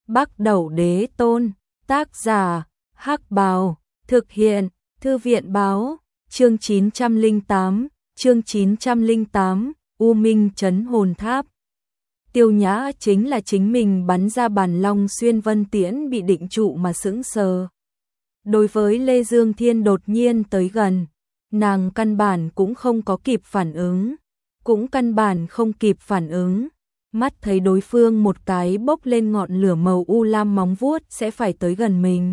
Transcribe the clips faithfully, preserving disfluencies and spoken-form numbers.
Bắc Đẩu Đế Tôn, tác giả, Hắc Bào, thực hiện, Thư viện Báo, chương chín trăm lẻ tám, chương chín trăm lẻ tám, U Minh Trấn Hồn Tháp. Tiêu Nhã chính là chính mình bắn ra bản long xuyên vân tiễn bị định trụ mà sững sờ. Đối với Lê Dương Thiên đột nhiên tới gần, nàng căn bản cũng không có kịp phản ứng, cũng căn bản không kịp phản ứng. Mắt thấy đối phương một cái bốc lên ngọn lửa màu u lam móng vuốt sẽ phải tới gần mình.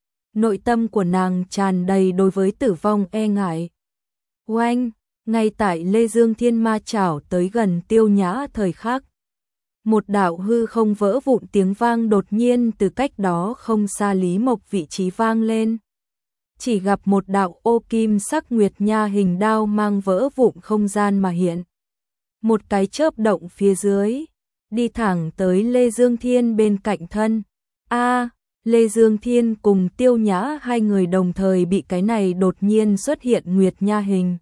Nội tâm của nàng tràn đầy đối với tử vong e ngại. Oanh, ngay tại Lê Dương Thiên ma chảo tới gần Tiêu Nhã thời khắc, một đạo hư không vỡ vụn tiếng vang đột nhiên từ cách đó không xa Lý Mộc vị trí vang lên. Chỉ gặp một đạo ô kim sắc nguyệt nha hình đao mang vỡ vụn không gian mà hiện. Một cái chớp động phía dưới, đi thẳng tới Lê Dương Thiên bên cạnh thân. A, Lê Dương Thiên cùng Tiêu Nhã hai người đồng thời bị cái này đột nhiên xuất hiện nguyệt nha hình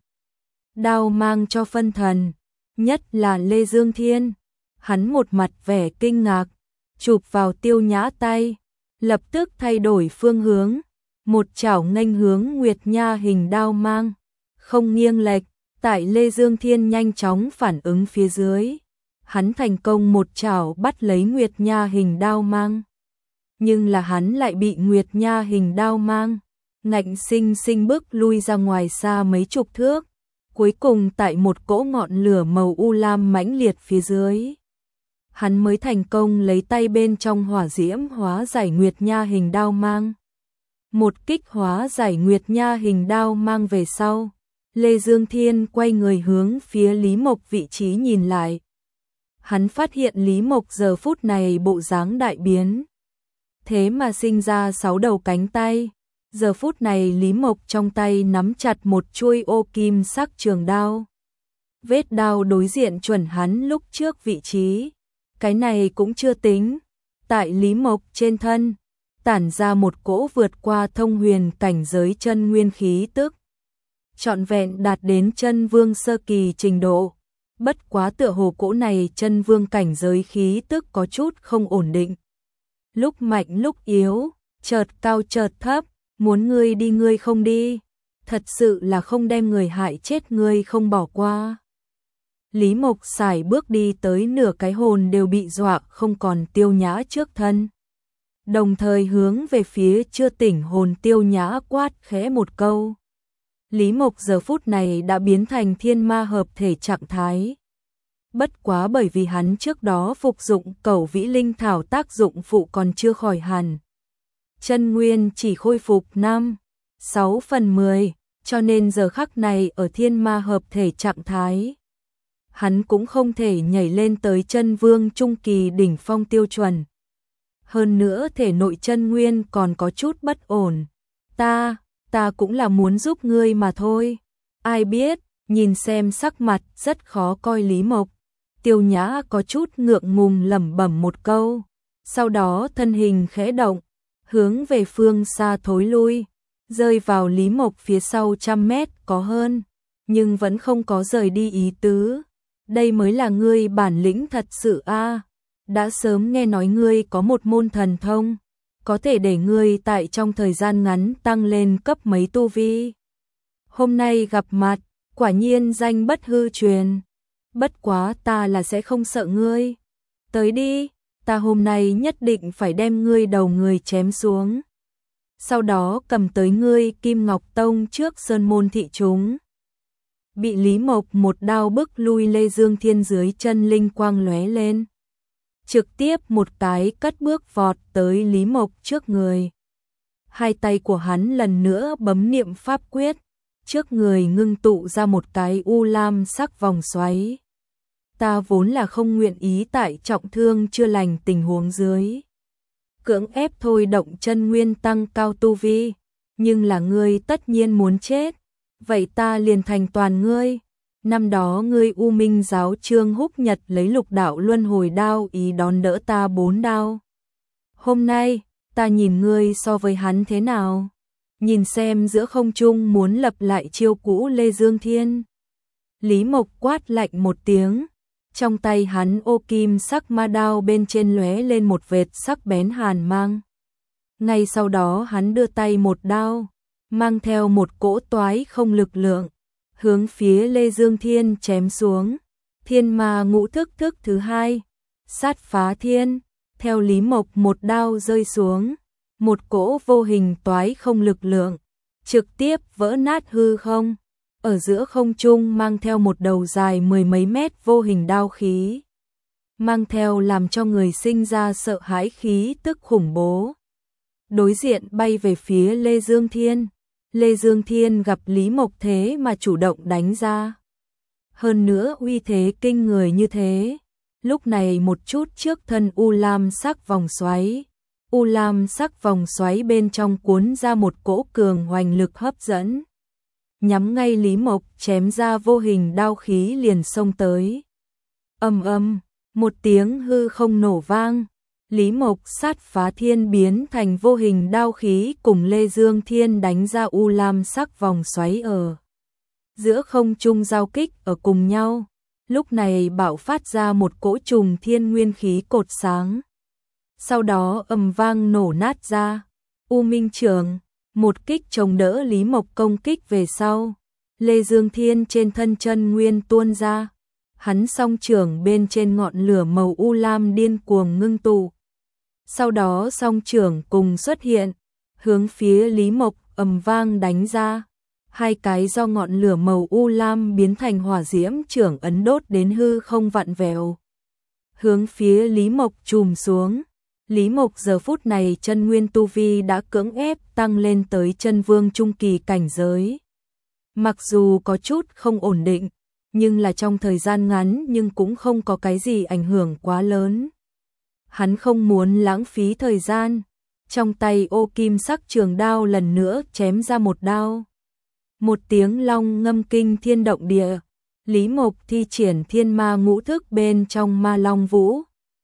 đao mang cho phân thần, nhất là Lê Dương Thiên. Hắn một mặt vẻ kinh ngạc, chụp vào Tiêu Nhã tay, lập tức thay đổi phương hướng, một chảo nghênh hướng nguyệt nha hình đao mang, không nghiêng lệch. Tại Lê Dương Thiên nhanh chóng phản ứng phía dưới, hắn thành công một chảo bắt lấy nguyệt nha hình đao mang. Nhưng là hắn lại bị nguyệt nha hình đao mang ngạnh sinh sinh bước lui ra ngoài xa mấy chục thước, cuối cùng tại một cỗ ngọn lửa màu u lam mãnh liệt phía dưới, hắn mới thành công lấy tay bên trong hỏa diễm hóa giải nguyệt nha hình đao mang. Một kích hóa giải nguyệt nha hình đao mang về sau, Lê Dương Thiên quay người hướng phía Lý Mộc vị trí nhìn lại. Hắn phát hiện Lý Mộc giờ phút này bộ dáng đại biến, thế mà sinh ra sáu đầu cánh tay. Giờ phút này Lý Mộc trong tay nắm chặt một chuôi ô kim sắc trường đao. Vết đao đối diện chuẩn hắn lúc trước vị trí. Cái này cũng chưa tính. Tại Lý Mộc trên thân, tản ra một cỗ vượt qua thông huyền cảnh giới chân nguyên khí tức. Trọn vẹn đạt đến chân vương sơ kỳ trình độ. Bất quá tựa hồ cỗ này chân vương cảnh giới khí tức có chút không ổn định. Lúc mạnh lúc yếu, chợt cao chợt thấp, muốn ngươi đi ngươi không đi. Thật sự là không đem người hại chết ngươi không bỏ qua. Lý Mộc xài bước đi tới nửa cái hồn đều bị dọa không còn Tiêu Nhã trước thân. Đồng thời hướng về phía chưa tỉnh hồn Tiêu Nhã quát khẽ một câu. Lý Mộc giờ phút này đã biến thành thiên ma hợp thể trạng thái. Bất quá bởi vì hắn trước đó phục dụng cẩu vĩ linh thảo tác dụng phụ còn chưa khỏi hẳn. Chân nguyên chỉ khôi phục năm, sáu phần mười, cho nên giờ khắc này ở thiên ma hợp thể trạng thái. Hắn cũng không thể nhảy lên tới chân vương trung kỳ đỉnh phong tiêu chuẩn. Hơn nữa thể nội chân nguyên còn có chút bất ổn. Ta... Ta cũng là muốn giúp ngươi mà thôi. Ai biết, nhìn xem sắc mặt rất khó coi Lý Mộc. Tiêu Nhã có chút ngượng ngùng lẩm bẩm một câu. Sau đó thân hình khẽ động, hướng về phương xa thối lui, rơi vào Lý Mộc phía sau trăm mét có hơn, nhưng vẫn không có rời đi ý tứ. Đây mới là ngươi bản lĩnh thật sự a. Đã sớm nghe nói ngươi có một môn thần thông, có thể để ngươi tại trong thời gian ngắn tăng lên cấp mấy tu vi. Hôm nay gặp mặt, quả nhiên danh bất hư truyền. Bất quá ta là sẽ không sợ ngươi. Tới đi, ta hôm nay nhất định phải đem ngươi đầu người chém xuống. Sau đó cầm tới ngươi Kim Ngọc Tông trước sơn môn thị chúng. Bị Lý Mộc một đao bức lui Lê Dương Thiên dưới chân linh quang lóe lên. Trực tiếp một cái cất bước vọt tới Lý Mộc trước người. Hai tay của hắn lần nữa bấm niệm pháp quyết, trước người ngưng tụ ra một cái u lam sắc vòng xoáy. Ta vốn là không nguyện ý tại trọng thương chưa lành tình huống dưới cưỡng ép thôi động chân nguyên tăng cao tu vi, nhưng là ngươi tất nhiên muốn chết, vậy ta liền thành toàn ngươi. Năm đó ngươi U Minh giáo Trương Húc Nhật lấy lục đạo luân hồi đao ý đón đỡ ta bốn đao. Hôm nay, ta nhìn ngươi so với hắn thế nào? Nhìn xem giữa không trung muốn lập lại chiêu cũ Lê Dương Thiên. Lý Mộc quát lạnh một tiếng, Trong tay hắn ô kim sắc ma đao bên trên lóe lên một vệt sắc bén hàn mang. Ngay sau đó hắn đưa tay một đao, mang theo một cỗ toái không lực lượng, hướng phía Lê Dương Thiên chém xuống. Thiên ma ngũ thức thức thứ hai, sát phá thiên, theo Lý Mộc một đao rơi xuống, một cỗ vô hình toái không lực lượng, trực tiếp vỡ nát hư không, ở giữa không trung mang theo một đầu dài mười mấy mét vô hình đao khí, mang theo làm cho người sinh ra sợ hãi khí tức khủng bố. Đối diện bay về phía Lê Dương Thiên, Lê Dương Thiên gặp Lý Mộc thế mà chủ động đánh ra. Hơn nữa uy thế kinh người như thế, lúc này một chút trước thân u lam sắc vòng xoáy, u lam sắc vòng xoáy bên trong cuốn ra một cỗ cường hoành lực hấp dẫn, nhắm ngay Lý Mộc chém ra vô hình đao khí liền xông tới. Ầm ầm, một tiếng hư không nổ vang, Lý Mộc sát phá thiên biến thành vô hình đao khí cùng Lê Dương Thiên đánh ra u lam sắc vòng xoáy ở giữa không trung giao kích ở cùng nhau, lúc này bạo phát ra một cỗ trùng thiên nguyên khí cột sáng. Sau đó ầm vang nổ nát ra, U Minh Trường, một kích chống đỡ Lý Mộc công kích về sau. Lê Dương Thiên trên thân chân nguyên tuôn ra, hắn song trưởng bên trên ngọn lửa màu u lam điên cuồng ngưng tụ. Sau đó song trưởng cùng xuất hiện, hướng phía Lý Mộc ầm vang đánh ra. Hai cái do ngọn lửa màu u lam biến thành hỏa diễm trưởng ấn đốt đến hư không vặn vẹo, hướng phía Lý Mộc chùm xuống. Lý Mộc giờ phút này chân nguyên tu vi đã cưỡng ép tăng lên tới chân vương trung kỳ cảnh giới. Mặc dù có chút không ổn định, nhưng là trong thời gian ngắn nhưng cũng không có cái gì ảnh hưởng quá lớn. Hắn không muốn lãng phí thời gian, trong tay ô kim sắc trường đao lần nữa chém ra một đao. Một tiếng long ngâm kinh thiên động địa, Lý Mộc thi triển thiên ma ngũ thức bên trong ma long vũ,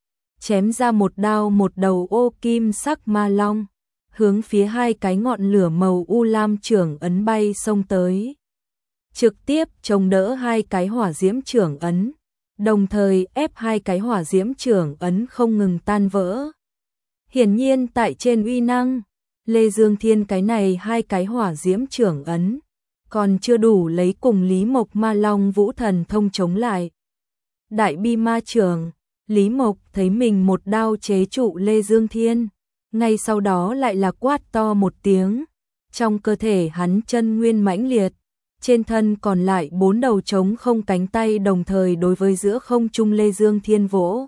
chém ra một đao một đầu ô kim sắc ma long, hướng phía hai cái ngọn lửa màu u lam trưởng ấn bay xông tới, trực tiếp chống đỡ hai cái hỏa diễm trưởng ấn, đồng thời ép hai cái hỏa diễm trưởng ấn không ngừng tan vỡ. Hiển nhiên tại trên uy năng, Lê Dương Thiên cái này hai cái hỏa diễm trưởng ấn còn chưa đủ lấy cùng Lý Mộc ma long vũ thần thông chống lại. Đại bi ma trưởng, Lý Mộc thấy mình một đao chế trụ Lê Dương Thiên, ngay sau đó lại là quát to một tiếng, trong cơ thể hắn chân nguyên mãnh liệt, trên thân còn lại bốn đầu trống không cánh tay đồng thời đối với giữa không trung Lê Dương Thiên vỗ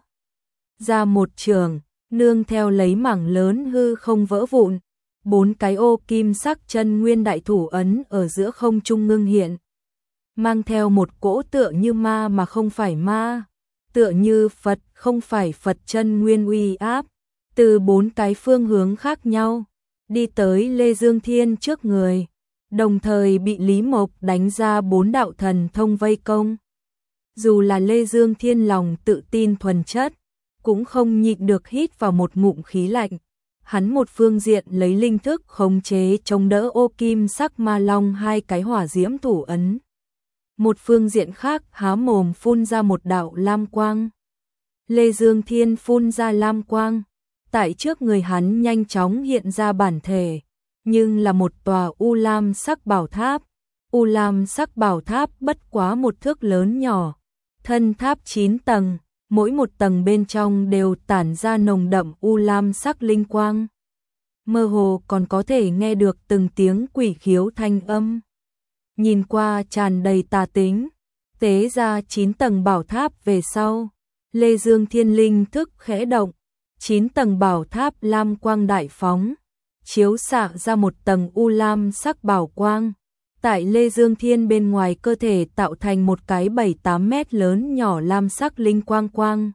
ra một trường, nương theo lấy mảng lớn hư không vỡ vụn, bốn cái ô kim sắc chân nguyên đại thủ ấn ở giữa không trung ngưng hiện, mang theo một cỗ tựa như ma mà không phải ma, tựa như Phật không phải Phật chân nguyên uy áp, từ bốn cái phương hướng khác nhau, đi tới Lê Dương Thiên trước người, đồng thời bị Lý Mộc đánh ra bốn đạo thần thông vây công. Dù là Lê Dương Thiên lòng tự tin thuần chất, cũng không nhịn được hít vào một ngụm khí lạnh. Hắn một phương diện lấy linh thức khống chế chống đỡ ô kim sắc ma long hai cái hỏa diễm thủ ấn. Một phương diện khác há mồm phun ra một đạo lam quang. Lê Dương Thiên phun ra lam quang, tại trước người hắn nhanh chóng hiện ra bản thể, nhưng là một tòa u lam sắc bảo tháp. U lam sắc bảo tháp bất quá một thước lớn nhỏ, thân tháp chín tầng, mỗi một tầng bên trong đều tản ra nồng đậm u lam sắc linh quang. Mơ hồ còn có thể nghe được từng tiếng quỷ khiếu thanh âm. Nhìn qua tràn đầy tà tính, tế ra chín tầng bảo tháp về sau, Lê Dương Thiên linh thức khẽ động, chín tầng bảo tháp lam quang đại phóng, chiếu xạ ra một tầng u lam sắc bảo quang. Tại Lê Dương Thiên bên ngoài cơ thể tạo thành một cái bảy tám mét lớn nhỏ lam sắc linh quang quang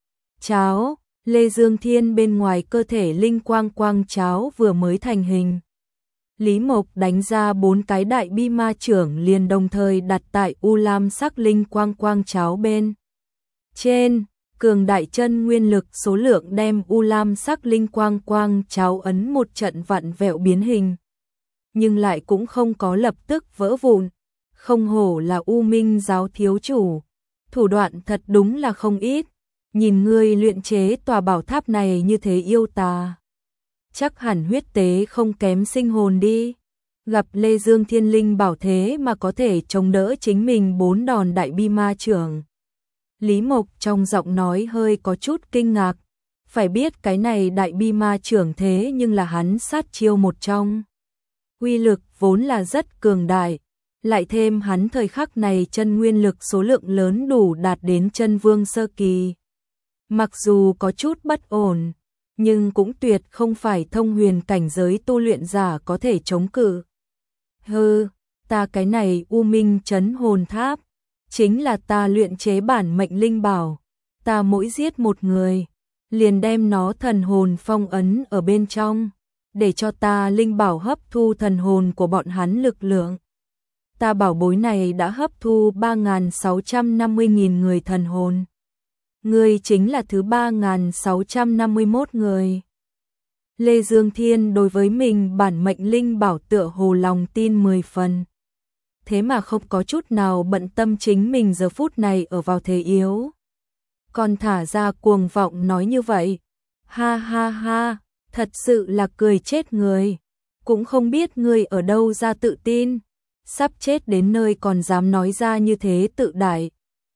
cháo. Lê Dương Thiên bên ngoài cơ thể linh quang quang cháo vừa mới thành hình. Lý Mộc đánh ra bốn cái đại bi ma trưởng liền đồng thời đặt tại u lam sắc linh quang quang cháo bên trên. Cường đại chân nguyên lực số lượng đem u lam sắc linh quang quang cháo ấn một trận vặn vẹo biến hình, nhưng lại cũng không có lập tức vỡ vụn. Không hổ là U Minh giáo thiếu chủ, thủ đoạn thật đúng là không ít, nhìn ngươi luyện chế tòa bảo tháp này như thế yêu tà. Chắc hẳn huyết tế không kém sinh hồn đi. Gặp Lê Dương Thiên Linh bảo thế mà có thể chống đỡ chính mình bốn đòn đại bi ma trưởng. Lý Mộc trong giọng nói hơi có chút kinh ngạc, phải biết cái này đại bi ma trưởng thế nhưng là hắn sát chiêu một trong. Uy lực vốn là rất cường đại, lại thêm hắn thời khắc này chân nguyên lực số lượng lớn đủ đạt đến chân vương sơ kỳ. Mặc dù có chút bất ổn, nhưng cũng tuyệt không phải thông huyền cảnh giới tu luyện giả có thể chống cự. Hừ, ta cái này U Minh Trấn Hồn Tháp, chính là ta luyện chế bản mệnh linh bảo, ta mỗi giết một người, liền đem nó thần hồn phong ấn ở bên trong, để cho ta linh bảo hấp thu thần hồn của bọn hắn lực lượng. Ta bảo bối này đã hấp thu ba nghìn sáu trăm năm mươi nghìn người thần hồn. Ngươi chính là thứ ba nghìn sáu trăm năm mươi mốt người. Lê Dương Thiên đối với mình bản mệnh linh bảo tựa hồ lòng tin mười phần. Thế mà không có chút nào bận tâm chính mình giờ phút này ở vào thế yếu. Còn thả ra cuồng vọng nói như vậy. Ha ha ha, thật sự là cười chết người. Cũng không biết ngươi ở đâu ra tự tin. Sắp chết đến nơi còn dám nói ra như thế tự đại.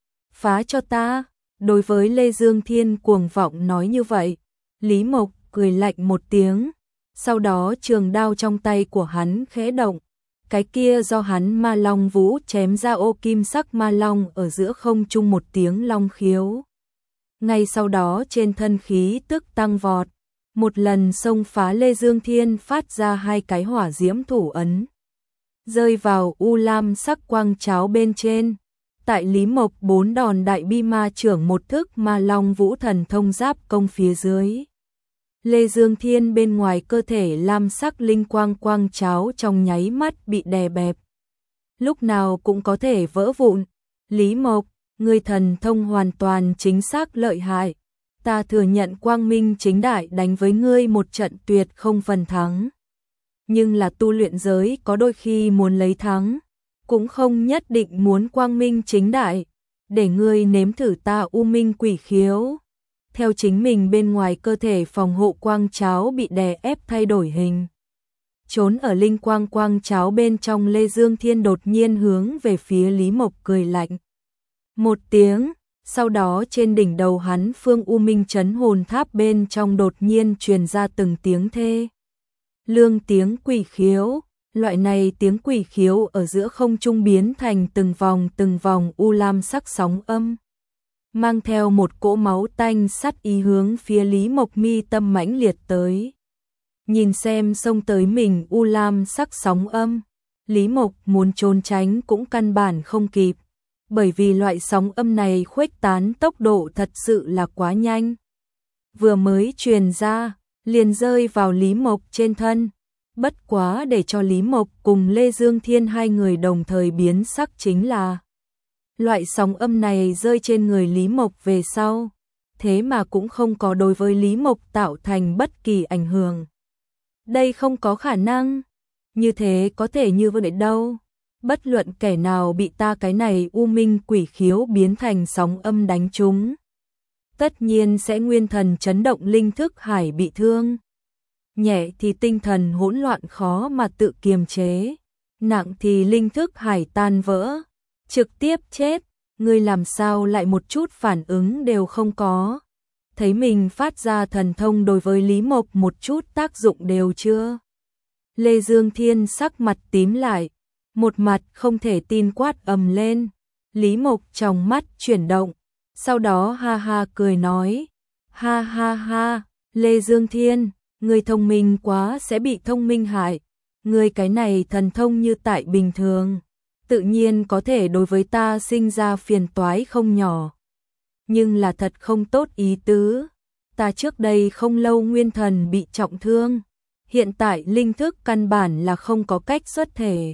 Phá cho ta. Đối với Lê Dương Thiên cuồng vọng nói như vậy, Lý Mộc cười lạnh một tiếng, sau đó trường đao trong tay của hắn khẽ động, cái kia do hắn ma long vũ chém ra ô kim sắc ma long ở giữa không trung một tiếng long khiếu. Ngay sau đó trên thân khí tức tăng vọt, một lần xông phá Lê Dương Thiên phát ra hai cái hỏa diễm thủ ấn, rơi vào u lam sắc quang cháo bên trên. Tại Lý Mộc bốn đòn đại bi ma trưởng một thức ma long vũ thần thông giáp công phía dưới. Lê Dương Thiên bên ngoài cơ thể lam sắc linh quang quang cháo trong nháy mắt bị đè bẹp. Lúc nào cũng có thể vỡ vụn. Lý Mộc, người thần thông hoàn toàn chính xác lợi hại. Ta thừa nhận quang minh chính đại đánh với ngươi một trận tuyệt không phần thắng. Nhưng là tu luyện giới có đôi khi muốn lấy thắng, cũng không nhất định muốn quang minh chính đại, để ngươi nếm thử ta u minh quỷ khiếu. Theo chính mình bên ngoài cơ thể phòng hộ quang cháo bị đè ép thay đổi hình. Trốn ở linh quang quang cháo bên trong Lê Dương Thiên đột nhiên hướng về phía Lý Mộc cười lạnh. Một tiếng, sau đó trên đỉnh đầu hắn phương u minh trấn hồn tháp bên trong đột nhiên truyền ra từng tiếng thê lương tiếng quỷ khiếu. Loại này tiếng quỷ khiếu ở giữa không trung biến thành từng vòng từng vòng u lam sắc sóng âm, mang theo một cỗ máu tanh sắt ý hướng phía Lý Mộc mi tâm mãnh liệt tới. Nhìn xem xông tới mình u lam sắc sóng âm, Lý Mộc muốn trốn tránh cũng căn bản không kịp, bởi vì loại sóng âm này khuếch tán tốc độ thật sự là quá nhanh. Vừa mới truyền ra, liền rơi vào Lý Mộc trên thân. Bất quá để cho Lý Mộc cùng Lê Dương Thiên hai người đồng thời biến sắc chính là loại sóng âm này rơi trên người Lý Mộc về sau, thế mà cũng không có đối với Lý Mộc tạo thành bất kỳ ảnh hưởng. Đây không có khả năng, như thế có thể như vậy đâu. Bất luận kẻ nào bị ta cái này u minh quỷ khiếu biến thành sóng âm đánh trúng, tất nhiên sẽ nguyên thần chấn động linh thức hải bị thương. Nhẹ thì tinh thần hỗn loạn khó mà tự kiềm chế, nặng thì linh thức hải tan vỡ, trực tiếp chết. Ngươi làm sao lại một chút phản ứng đều không có? Thấy mình phát ra thần thông đối với Lý Mộc một chút tác dụng đều chưa? Lê Dương Thiên sắc mặt tím lại, một mặt không thể tin quát ầm lên. Lý Mộc trong mắt chuyển động, sau đó ha ha cười nói, ha ha ha, Lê Dương Thiên, ngươi thông minh quá sẽ bị thông minh hại, ngươi cái này thần thông như tại bình thường, tự nhiên có thể đối với ta sinh ra phiền toái không nhỏ. Nhưng là thật không tốt ý tứ, ta trước đây không lâu nguyên thần bị trọng thương, hiện tại linh thức căn bản là không có cách xuất thể.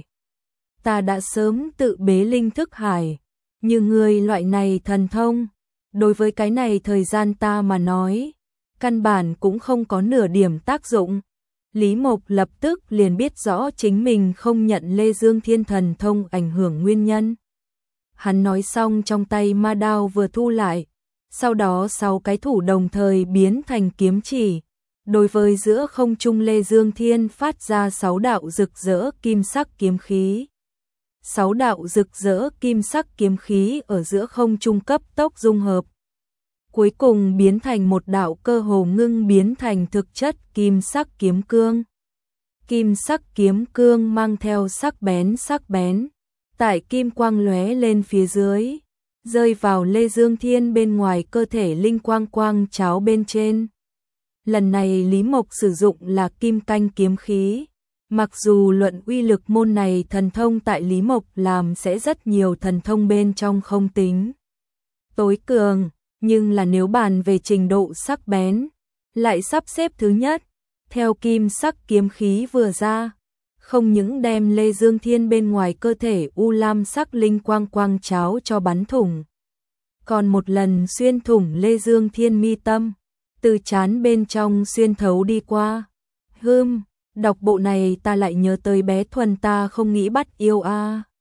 Ta đã sớm tự bế linh thức hải, như ngươi loại này thần thông, đối với cái này thời gian ta mà nói, căn bản cũng không có nửa điểm tác dụng. Lý Mộc lập tức liền biết rõ chính mình không nhận Lê Dương Thiên thần thông ảnh hưởng nguyên nhân. Hắn nói xong trong tay ma đao vừa thu lại, sau đó sáu cái thủ đồng thời biến thành kiếm chỉ. Đối với giữa không trung Lê Dương Thiên phát ra sáu đạo rực rỡ kim sắc kiếm khí. Sáu đạo rực rỡ kim sắc kiếm khí ở giữa không trung cấp tốc dung hợp. Cuối cùng biến thành một đạo cơ hồ ngưng biến thành thực chất kim sắc kiếm cương. Kim sắc kiếm cương mang theo sắc bén sắc bén, tại kim quang lóe lên phía dưới, rơi vào Lê Dương Thiên bên ngoài cơ thể linh quang quang cháo bên trên. Lần này Lý Mộc sử dụng là kim canh kiếm khí. Mặc dù luận uy lực môn này thần thông tại Lý Mộc làm sẽ rất nhiều thần thông bên trong không tính tối cường, nhưng là nếu bàn về trình độ sắc bén, lại sắp xếp thứ nhất. Theo kim sắc kiếm khí vừa ra, không những đem Lê Dương Thiên bên ngoài cơ thể u lam sắc linh quang quang cháo cho bắn thủng, còn một lần xuyên thủng Lê Dương Thiên mi tâm, từ trán bên trong xuyên thấu đi qua. Hừm, đọc bộ này ta lại nhớ tới bé Thuần ta không nghĩ bắt yêu a. À.